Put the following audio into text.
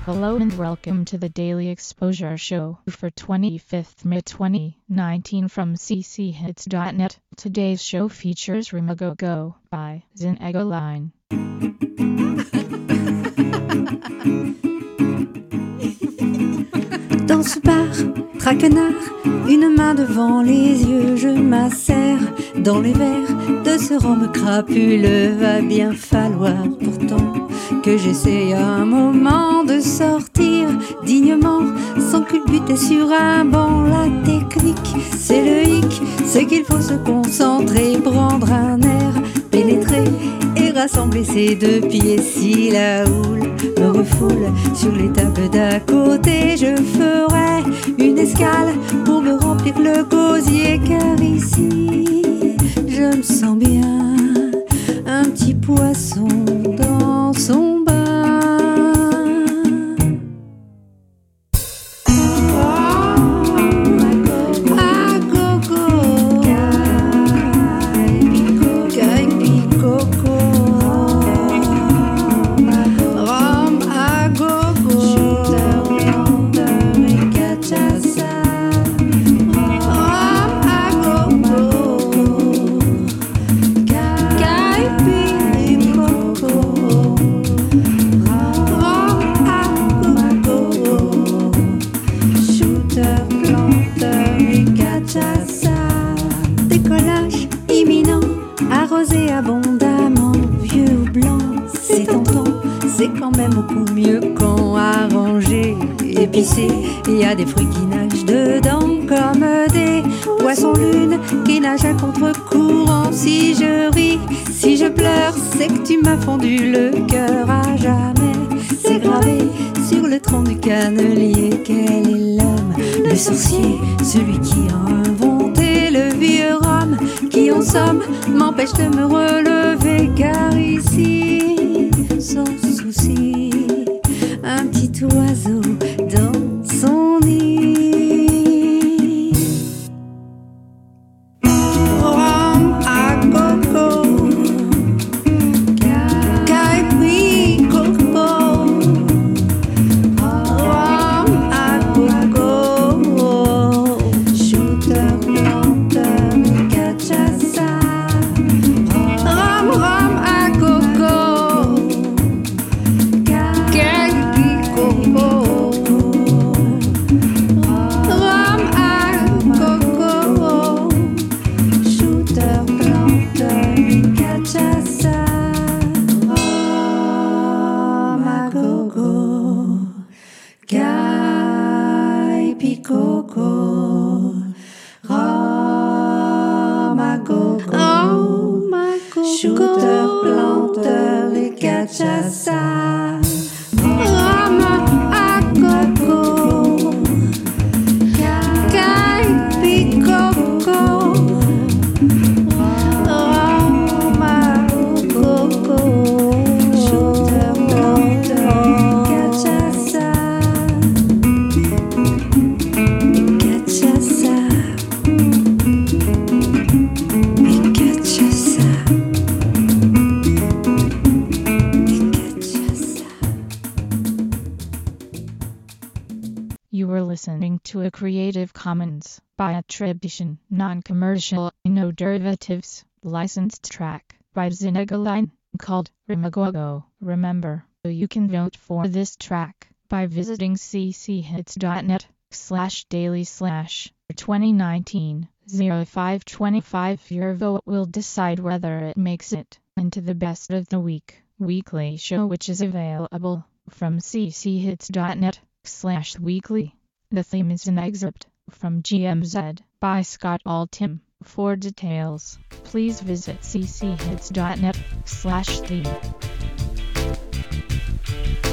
Hello and welcome to the Daily Exposure Show for 25th May 2019 from cchits.net. Today's show features Remagogo by Zinegoline. Dans ce bar, traquenard, une main devant les yeux, je m'asserre dans les verres de ce rhum crapuleux. Va bien falloir pourtant que j'essaye un moment de sortir dignement, sans culbuter sur un banc. La technique, c'est le hic, c'est qu'il faut se concentrer, prendre un air, pénétrer et rassembler ses deux pieds. Si la houle me refoule sur les tables d'à côté, je ferai une escale pour me remplir le gosier, car ici je me sens bien, un petit poisson dans son bain. Décollage imminent, arrosé abondamment, vieux ou blanc, c'est tentant, c'est quand même beaucoup mieux quand arrangé, épicé. Il y a des fruits qui nagent dedans comme des poissons-lunes qui nagent à contre-courant. Si je ris, si je pleure, c'est que tu m'as fondu le cœur à jamais. C'est gravé sur le tronc du cannelier. Quel est l'homme, le sorcier, celui qui a inventé le vieux rhum, qui en somme m'empêche de me relever, car ici, sans souci, un petit oiseau dans son nid. Rhum à coco, caipi coco, rhum à coco, shooter, planteur, cachaça, rhum à coco, caipi coco, rhum à coco, shooter, planteur, cachaça, rhum à coco, caipi coco, rhum à coco, shooter, planteur et cachaça, rhum à coco, caipi coco, rhum à coco, shooter, planteur et cachaça, cachaça, cachaça. You were listening to a Creative Commons by attribution, non-commercial, no derivatives, licensed track by Zinegoline called Remagogo. Remember, you can vote for this track by visiting cchits.net/daily/2019-0525. Your vote will decide whether it makes it into the best of the week weekly show, which is available from cchits.net/weekly. The theme is an excerpt from GMZ by Scott Altham. For details, please visit cchits.net/theme.